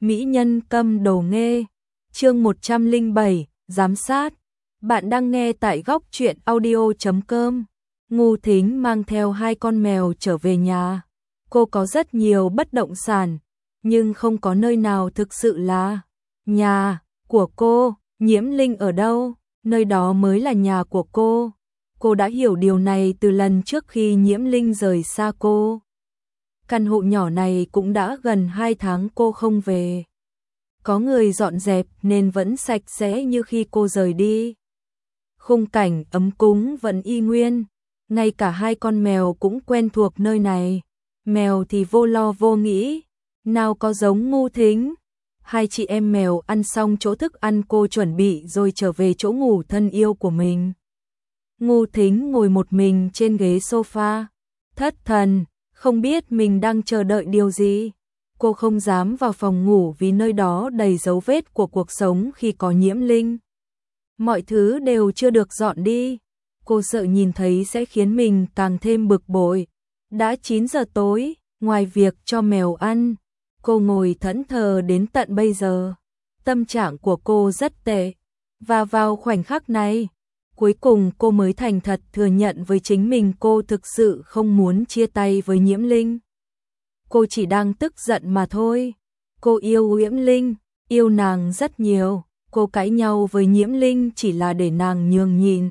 Mỹ nhân câm đồ nghê. Chương 107, giám sát. Bạn đang nghe tại góc truyện audio.com. Ngô Thính mang theo 2 con mèo trở về nhà. Cô có rất nhiều bất động sản, nhưng không có nơi nào thực sự là nhà của cô. Nhiễm Linh ở đâu? Nơi đó mới là nhà của cô. Cô đã hiểu điều này từ lần trước khi Nhiễm Linh rời xa cô. Căn hộ nhỏ này cũng đã gần 2 tháng cô không về. Có người dọn dẹp nên vẫn sạch sẽ như khi cô rời đi. Khung cảnh ấm cúng vẫn y nguyên. Ngay cả 2 con mèo cũng quen thuộc nơi này. Mèo thì vô lo vô nghĩ. Nào có giống Ngô Thính. 2 chị em mèo ăn xong chỗ thức ăn cô chuẩn bị rồi trở về chỗ ngủ thân yêu của mình. Ngô Thính ngồi một mình trên ghế sofa. Thất thần, không biết mình đang chờ đợi điều gì. Cô không dám vào phòng ngủ vì nơi đó đầy dấu vết của cuộc sống khi có Nhiễm Linh. Mọi thứ đều chưa được dọn đi. Cô sợ nhìn thấy sẽ khiến mình càng thêm bực bội. Đã 9 giờ tối, ngoài việc cho mèo ăn, cô ngồi thẫn thờ đến tận bây giờ. Tâm trạng của cô rất tệ. Và vào khoảnh khắc này, cuối cùng cô mới thành thật thừa nhận với chính mình cô thực sự không muốn chia tay với Nhiễm Linh. Cô chỉ đang tức giận mà thôi. Cô yêu Nhiễm Linh, yêu nàng rất nhiều. Cô cãi nhau với Nhiễm Linh chỉ là để nàng nhường nhịn,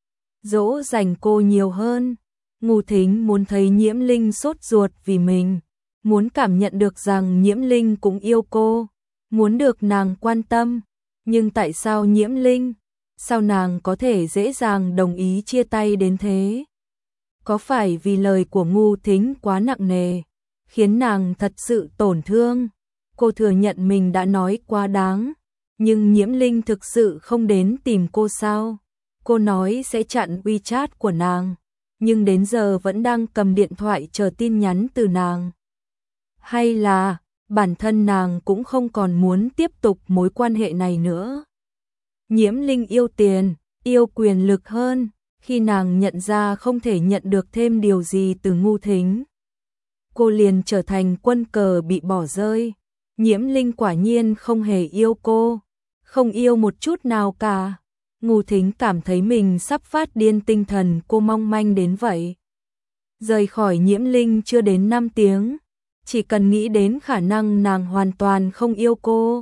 dỗ dành cô nhiều hơn. Ngô Thính muốn thấy Nhiễm Linh sốt ruột vì mình, muốn cảm nhận được rằng Nhiễm Linh cũng yêu cô, muốn được nàng quan tâm. Nhưng tại sao Nhiễm Linh? Sao nàng có thể dễ dàng đồng ý chia tay đến thế? Có phải vì lời của Ngô Thính quá nặng nề, khiến nàng thật sự tổn thương? Cô thừa nhận mình đã nói quá đáng, nhưng Nhiễm Linh thực sự không đến tìm cô sao? Cô nói sẽ chặn WeChat của nàng, nhưng đến giờ vẫn đang cầm điện thoại chờ tin nhắn từ nàng. Hay là bản thân nàng cũng không còn muốn tiếp tục mối quan hệ này nữa? Nhiễm Linh yêu tiền, yêu quyền lực hơn. Khi nàng nhận ra không thể nhận được thêm điều gì từ Ngô Thính, cô liền trở thành quân cờ bị bỏ rơi. Nhiễm Linh quả nhiên không hề yêu cô, không yêu một chút nào cả. Ngô Thính cảm thấy mình sắp phát điên, tinh thần cô mong manh đến vậy. Rời khỏi Nhiễm Linh chưa đến 5 tiếng, chỉ cần nghĩ đến khả năng nàng hoàn toàn không yêu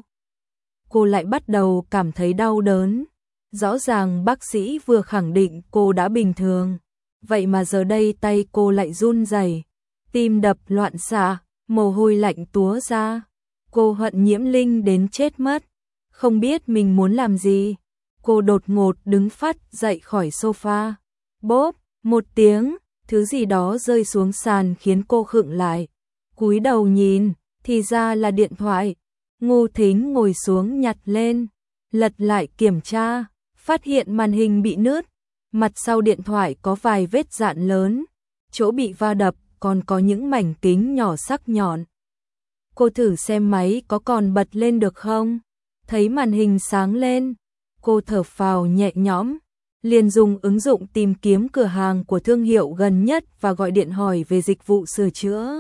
cô lại bắt đầu cảm thấy đau đớn. Rõ ràng bác sĩ vừa khẳng định cô đã bình thường, vậy mà giờ đây tay cô lại run rẩy, tim đập loạn xạ, mồ hôi lạnh túa ra. Cô hận Nhiễm Linh đến chết mất, không biết mình muốn làm gì. Cô đột ngột đứng phắt dậy khỏi sofa. Bốp, một tiếng, thứ gì đó rơi xuống sàn khiến cô khựng lại. Cúi đầu nhìn, thì ra là điện thoại. Ngô Thính ngồi xuống nhặt lên, lật lại kiểm tra, phát hiện màn hình bị nứt. Mặt sau điện thoại có vài vết rạn lớn, chỗ bị va đập còn có những mảnh kính nhỏ sắc nhọn. Cô thử xem máy có còn bật lên được không? Thấy màn hình sáng lên, cô thở phào nhẹ nhõm, liền dùng ứng dụng tìm kiếm cửa hàng của thương hiệu gần nhất và gọi điện hỏi về dịch vụ sửa chữa.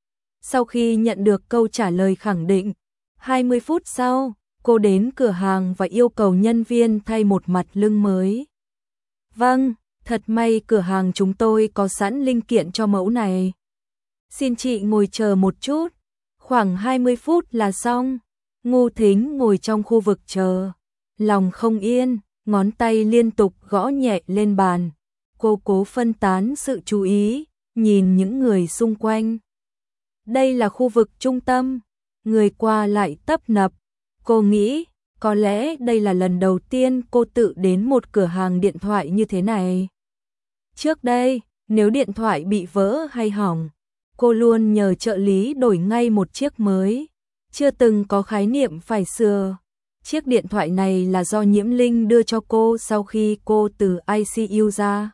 Sau khi nhận được câu trả lời khẳng định, 20 phút sau, cô đến cửa hàng và yêu cầu nhân viên thay một mặt lưng mới. Vâng, thật may cửa hàng chúng tôi có sẵn linh kiện cho mẫu này. Xin chị ngồi chờ một chút, khoảng 20 phút là xong. Ngô Thính ngồi trong khu vực chờ, lòng không yên, ngón tay liên tục gõ nhẹ lên bàn. Cô cố phân tán sự chú ý, nhìn những người xung quanh. Đây là khu vực trung tâm, người qua lại tấp nập. Cô nghĩ, có lẽ đây là lần đầu tiên cô tự đến một cửa hàng điện thoại như thế này. Trước đây, nếu điện thoại bị vỡ hay hỏng, cô luôn nhờ trợ lý đổi ngay một chiếc mới, chưa từng có khái niệm phải sửa. Chiếc điện thoại này là do Nhiễm Linh đưa cho cô sau khi cô từ ICU ra.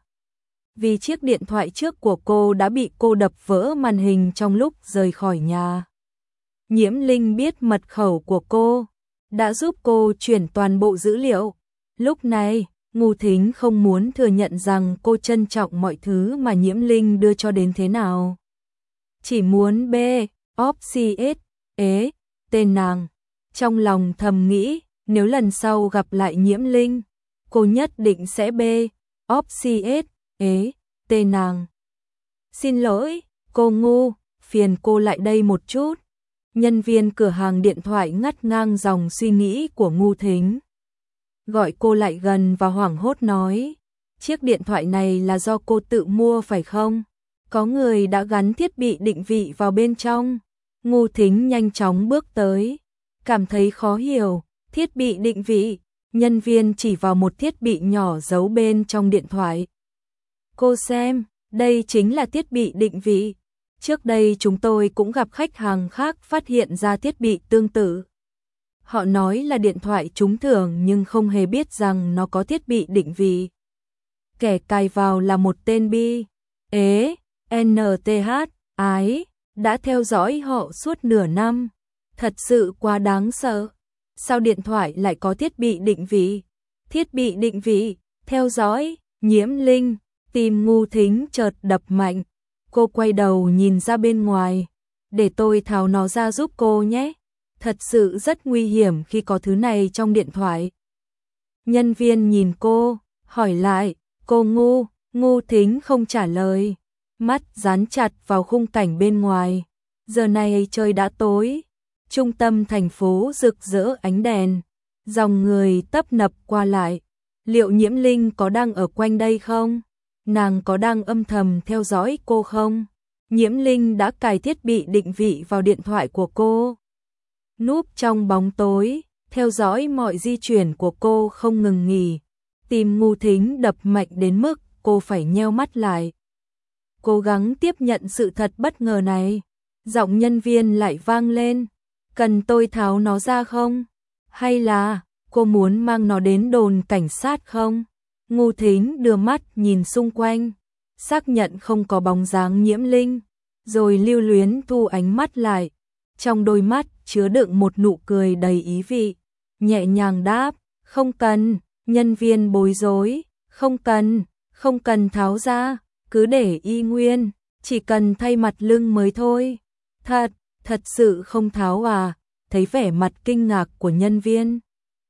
Vì chiếc điện thoại trước của cô đã bị cô đập vỡ màn hình trong lúc rời khỏi nhà. Nhiễm Linh biết mật khẩu của cô, đã giúp cô chuyển toàn bộ dữ liệu. Lúc này, Ngô Thính không muốn thừa nhận rằng cô trân trọng mọi thứ mà Nhiễm Linh đưa cho đến thế nào. Chỉ muốn B, OPCS, tên nàng, Trong lòng thầm nghĩ, nếu lần sau gặp lại Nhiễm Linh, cô nhất định sẽ obcs nàng. Xin lỗi, cô ngu, phiền cô lại đây một chút. Nhân viên cửa hàng điện thoại ngắt ngang dòng suy nghĩ của Ngu Thính. Gọi cô lại gần và hoảng hốt nói, chiếc điện thoại này là do cô tự mua phải không? Có người đã gắn thiết bị định vị vào bên trong. Ngu Thính nhanh chóng bước tới, cảm thấy khó hiểu, thiết bị định vị, nhân viên chỉ vào một thiết bị nhỏ giấu bên trong điện thoại. Cô xem, đây chính là thiết bị định vị. Trước đây chúng tôi cũng gặp khách hàng khác phát hiện ra thiết bị tương tự. Họ nói là điện thoại trúng thưởng nhưng không hề biết rằng nó có thiết bị định vị. Kẻ cài vào là một tên NTH, ái, đã theo dõi họ suốt nửa năm. Thật sự quá đáng sợ. Sao điện thoại lại có thiết bị định vị? Thiết bị định vị, theo dõi, Nhiễm Linh, tim Ngu Thính chợt đập mạnh. Cô quay đầu nhìn ra bên ngoài. Để tôi tháo nó ra giúp cô nhé. Thật sự rất nguy hiểm khi có thứ này trong điện thoại. Nhân viên nhìn cô, hỏi lại, cô ngu, Ngu Thính không trả lời. Mắt dán chặt vào khung cảnh bên ngoài. Giờ này trời đã tối. Trung tâm thành phố rực rỡ ánh đèn. Dòng người tấp nập qua lại. Liệu Nhiễm Linh có đang ở quanh đây không? Nàng có đang âm thầm theo dõi cô không? Nhiễm Linh đã cài thiết bị định vị vào điện thoại của cô. Núp trong bóng tối, theo dõi mọi di chuyển của cô không ngừng nghỉ. Tim Ngu Thính đập mạnh đến mức cô phải nheo mắt lại. Cố gắng tiếp nhận sự thật bất ngờ này. Giọng nhân viên lại vang lên. Cần tôi tháo nó ra không? Hay là cô muốn mang nó đến đồn cảnh sát không? Ngu Thính đưa mắt nhìn xung quanh, xác nhận không có bóng dáng Nhiễm Linh, rồi lưu luyến thu ánh mắt lại. Trong đôi mắt chứa đựng một nụ cười đầy ý vị, nhẹ nhàng đáp, không cần. Nhân viên bối rối, không cần tháo ra, cứ để y nguyên, chỉ cần thay mặt lưng mới thôi. Thật sự không tháo à? Thấy vẻ mặt kinh ngạc của nhân viên,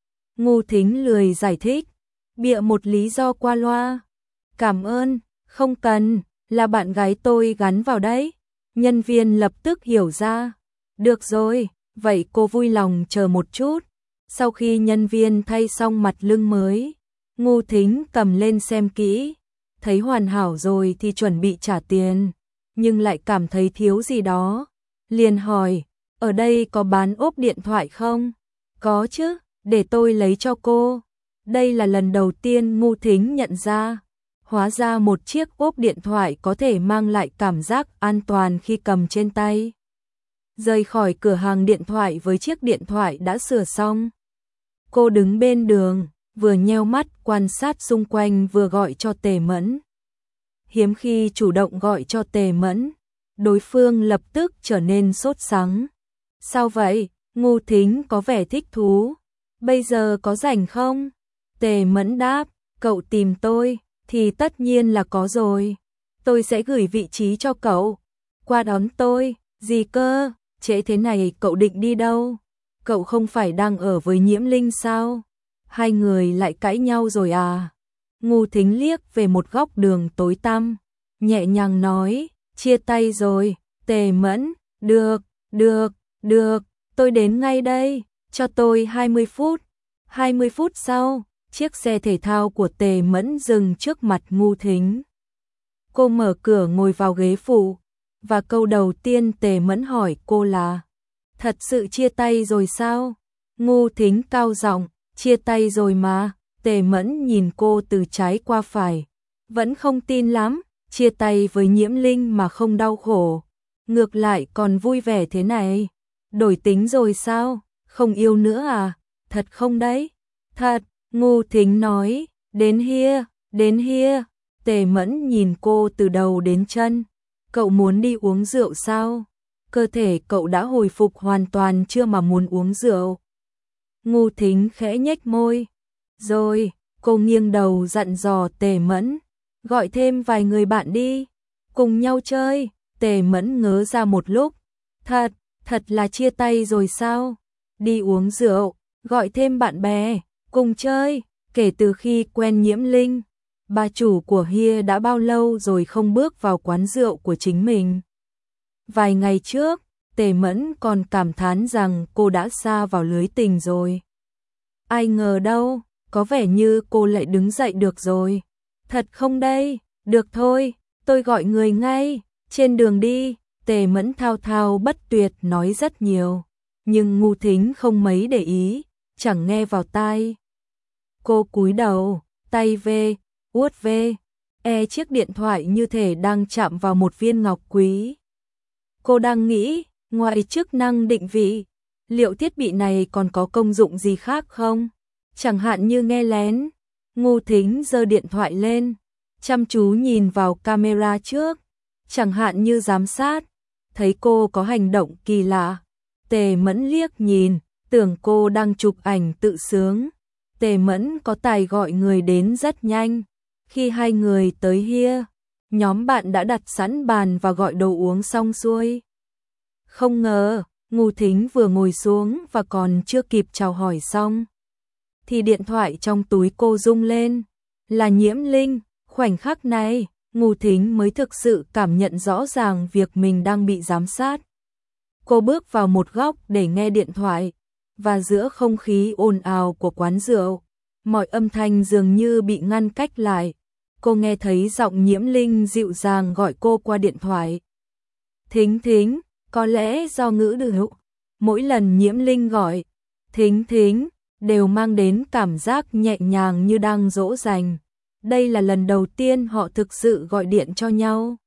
Ngu Thính lười giải thích, bịa một lý do qua loa. Cảm ơn, không cần, là bạn gái tôi gắn vào đấy. Nhân viên lập tức hiểu ra. Được rồi, vậy cô vui lòng chờ một chút. Sau khi nhân viên thay xong mặt lưng mới, Ngu Thính cầm lên xem kỹ, thấy hoàn hảo rồi thì chuẩn bị trả tiền, nhưng lại cảm thấy thiếu gì đó. Liền hỏi, ở đây có bán ốp điện thoại không? Có chứ, để tôi lấy cho cô. Đây là lần đầu tiên Ngu Thính nhận ra, hóa ra một chiếc ốp điện thoại có thể mang lại cảm giác an toàn khi cầm trên tay. Rời khỏi cửa hàng điện thoại với chiếc điện thoại đã sửa xong, cô đứng bên đường, vừa nheo mắt quan sát xung quanh vừa gọi cho Tề Mẫn. Hiếm khi chủ động gọi cho Tề Mẫn, đối phương lập tức trở nên sốt sắng. Sao vậy? Ngu Thính có vẻ thích thú. Bây giờ có rảnh không? Tề Mẫn đáp, cậu tìm tôi, thì tất nhiên là có rồi. Tôi sẽ gửi vị trí cho cậu. Qua đón tôi, gì cơ? Trễ thế này cậu định đi đâu? Cậu không phải đang ở với Nhiễm Linh sao? Hai người lại cãi nhau rồi à? Ngu Thính liếc về một góc đường tối tăm, nhẹ nhàng nói, chia tay rồi. Tề Mẫn, được, tôi đến ngay đây, cho tôi 20 phút. 20 phút sau, chiếc xe thể thao của Tề Mẫn dừng trước mặt Ngu Thính. Cô mở cửa ngồi vào ghế phụ, và câu đầu tiên Tề Mẫn hỏi cô là, thật sự chia tay rồi sao? Ngu Thính cao giọng, chia tay rồi mà. Tề Mẫn nhìn cô từ trái qua phải, vẫn không tin lắm. Chia tay với Nhiễm Linh mà không đau khổ, ngược lại còn vui vẻ thế này. Đổi tính rồi sao? Không yêu nữa à? Thật không đấy? Thật, Ngu Thính nói, đến here. Tề Mẫn nhìn cô từ đầu đến chân. Cậu muốn đi uống rượu sao? Cơ thể cậu đã hồi phục hoàn toàn chưa mà muốn uống rượu? Ngu Thính khẽ nhếch môi. Rồi, cô nghiêng đầu dặn dò Tề Mẫn, gọi thêm vài người bạn đi, cùng nhau chơi. Tề Mẫn ngớ ra một lúc, thật là chia tay rồi sao? đi uống rượu, gọi thêm bạn bè, cùng chơi. Kể từ khi quen Nhiễm Linh, bà chủ của Hia đã bao lâu rồi không bước vào quán rượu của chính mình. Vài ngày trước, Tề Mẫn còn cảm thán rằng cô đã sa vào lưới tình rồi. Ai ngờ đâu, có vẻ như cô lại đứng dậy được rồi. Thật không đây? Được thôi, tôi gọi người ngay. Trên đường đi, Tề Mẫn thao thao bất tuyệt nói rất nhiều, nhưng Ngô Thính không mấy để ý, chẳng nghe vào tai. Cô cúi đầu, tay về, vuốt ve, chiếc điện thoại như thể đang chạm vào một viên ngọc quý. Cô đang nghĩ, ngoài chức năng định vị, liệu thiết bị này còn có công dụng gì khác không? Chẳng hạn như nghe lén. Ngô Thính giơ điện thoại lên, chăm chú nhìn vào camera trước, chẳng hạn như giám sát. Thấy cô có hành động kỳ lạ, Tề Mẫn liếc nhìn, tưởng cô đang chụp ảnh tự sướng. Tề Mẫn có tài gọi người đến rất nhanh. Khi hai người tới Hia, nhóm bạn đã đặt sẵn bàn và gọi đồ uống xong xuôi. Không ngờ, Ngô Thính vừa ngồi xuống và còn chưa kịp chào hỏi xong, thì điện thoại trong túi cô rung lên. Là Nhiễm Linh. Khoảnh khắc này, Ngô Thính mới thực sự cảm nhận rõ ràng việc mình đang bị giám sát. Cô bước vào một góc để nghe điện thoại, và giữa không khí ồn ào của quán rượu, mọi âm thanh dường như bị ngăn cách lại. Cô nghe thấy giọng Nhiễm Linh dịu dàng gọi cô qua điện thoại. Thính Thính, có lẽ do ngữ điệu, mỗi lần Nhiễm Linh gọi Thính Thính đều mang đến cảm giác nhẹ nhàng như đang dỗ dành. Đây là lần đầu tiên họ thực sự gọi điện cho nhau.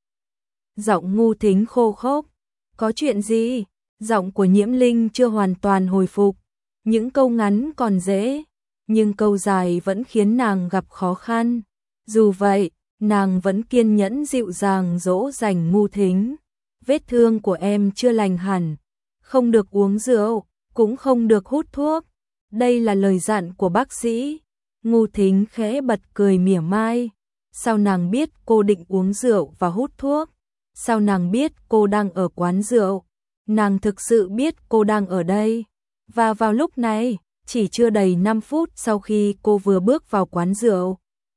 Giọng Ngô Thính khô khốc. Có chuyện gì? Giọng của Nhiễm Linh chưa hoàn toàn hồi phục. Những câu ngắn còn dễ, nhưng câu dài vẫn khiến nàng gặp khó khăn. Dù vậy, nàng vẫn kiên nhẫn dịu dàng dỗ dành Ngô Thính. Vết thương của em chưa lành hẳn, không được uống rượu, cũng không được hút thuốc. Đây là lời dặn của bác sĩ. Ngô Thính khẽ bật cười mỉa mai. Sao nàng biết cô định uống rượu và hút thuốc? Sao nàng biết cô đang ở quán rượu? Nàng thực sự biết cô đang ở đây. Và vào lúc này, chỉ chưa đầy 5 phút sau khi cô vừa bước vào quán rượu,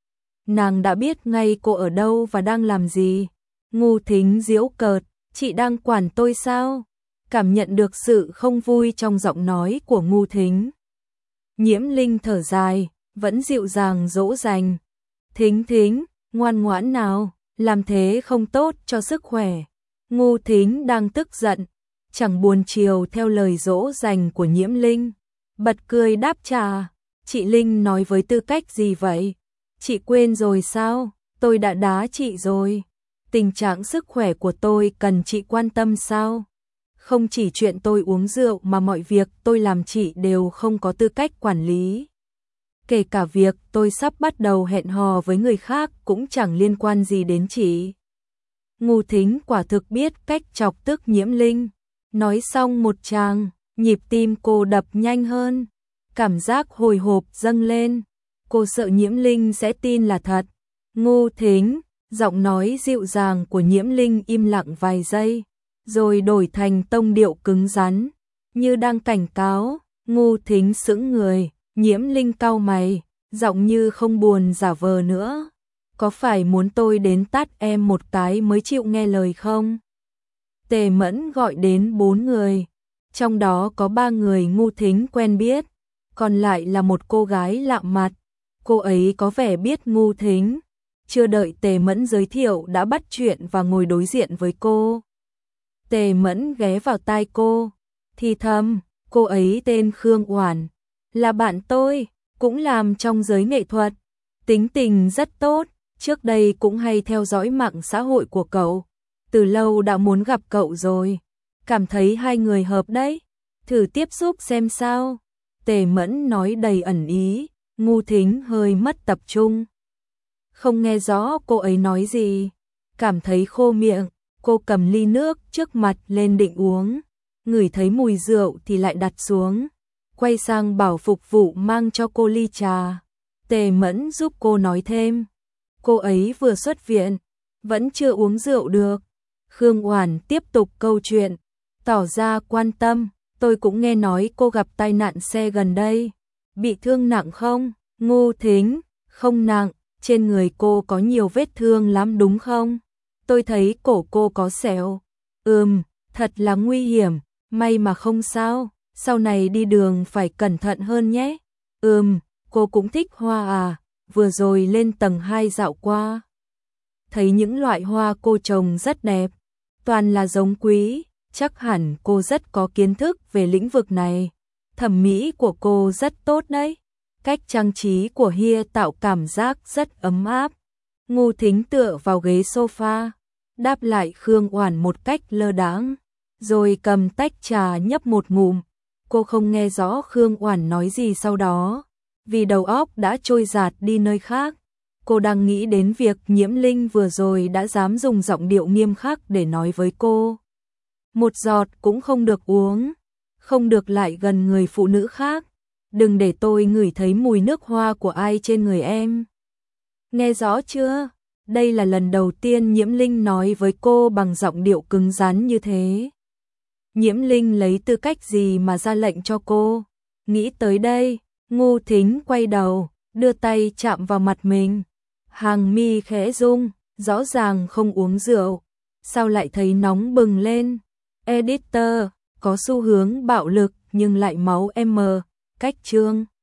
nàng đã biết ngay cô ở đâu và đang làm gì. Ngô Thính giễu cợt, chị đang quản tôi sao? Cảm nhận được sự không vui trong giọng nói của Ngô Thính, Nhiễm Linh thở dài, vẫn dịu dàng dỗ dành. Thính Thính, ngoan ngoãn nào, làm thế không tốt cho sức khỏe. Ngô Thính đang tức giận, chẳng buồn chiều theo lời dỗ dành của Nhiễm Linh. Bật cười đáp trả, chị Linh nói với tư cách gì vậy? Chị quên rồi sao? Tôi đã đá chị rồi. Tình trạng sức khỏe của tôi cần chị quan tâm sao? Không chỉ chuyện tôi uống rượu mà mọi việc tôi làm chị đều không có tư cách quản lý. Kể cả việc tôi sắp bắt đầu hẹn hò với người khác cũng chẳng liên quan gì đến chị. Ngô Thính quả thực biết cách chọc tức Nhiễm Linh. Nói xong một tràng, nhịp tim cô đập nhanh hơn. Cảm giác hồi hộp dâng lên. Cô sợ Nhiễm Linh sẽ tin là thật. Ngô Thính, giọng nói dịu dàng của Nhiễm Linh im lặng vài giây, rồi đổi thành tông điệu cứng rắn, như đang cảnh cáo. Ngô Thính sững người, Nhiễm Linh cau mày, giọng như không buồn giả vờ nữa. Có phải muốn tôi đến tát em một cái mới chịu nghe lời không? Tề Mẫn gọi đến 4 người, trong đó có 3 người Ngô Thính quen biết, còn lại là một cô gái lạ mặt. Cô ấy có vẻ biết Ngô Thính, chưa đợi Tề Mẫn giới thiệu đã bắt chuyện và ngồi đối diện với cô. Tề Mẫn ghé vào tai cô, thì thầm, cô ấy tên Khương Oản, là bạn tôi, cũng làm trong giới nghệ thuật, tính tình rất tốt, trước đây cũng hay theo dõi mạng xã hội của cậu, từ lâu đã muốn gặp cậu rồi, cảm thấy hai người hợp đấy, thử tiếp xúc xem sao. Tề Mẫn nói đầy ẩn ý. Ngô Thính hơi mất tập trung, không nghe rõ cô ấy nói gì, cảm thấy khô miệng. Cô cầm ly nước trước mặt lên định uống, ngửi thấy mùi rượu thì lại đặt xuống, quay sang bảo phục vụ mang cho cô ly trà. Tề Mẫn giúp cô nói thêm, cô ấy vừa xuất viện, vẫn chưa uống rượu được. Khương Oản tiếp tục câu chuyện, tỏ ra quan tâm, tôi cũng nghe nói cô gặp tai nạn xe gần đây. Bị thương nặng không? Ngô Thính, không nặng, trên người cô có nhiều vết thương lắm đúng không? Tôi thấy cổ cô có sẹo. Thật là nguy hiểm, may mà không sao, sau này đi đường phải cẩn thận hơn nhé. Cô cũng thích hoa à, vừa rồi lên tầng 2 dạo qua. Thấy những loại hoa cô trồng rất đẹp, toàn là giống quý, chắc hẳn cô rất có kiến thức về lĩnh vực này. Thẩm mỹ của cô rất tốt đấy. Cách trang trí của Hia tạo cảm giác rất ấm áp. Ngô Thính tựa vào ghế sofa, đáp lại Khương Oản một cách lơ đãng, rồi cầm tách trà nhấp một ngụm. Cô không nghe rõ Khương Oản nói gì sau đó, vì đầu óc đã trôi dạt đi nơi khác. Cô đang nghĩ đến việc Nhiễm Linh vừa rồi đã dám dùng giọng điệu nghiêm khắc để nói với cô. Một giọt cũng không được uống, không được lại gần người phụ nữ khác. Đừng để tôi ngửi thấy mùi nước hoa của ai trên người em. Nghe rõ chưa? Đây là lần đầu tiên Nhiễm Linh nói với cô bằng giọng điệu cứng rắn như thế. Nhiễm Linh lấy tư cách gì mà ra lệnh cho cô? Nghĩ tới đây, Ngô Thính quay đầu, đưa tay chạm vào mặt mình. Hàng mi khẽ rung, rõ ràng không uống rượu, sao lại thấy nóng bừng lên? Editor, có xu hướng bạo lực nhưng lại máu M, cách chương.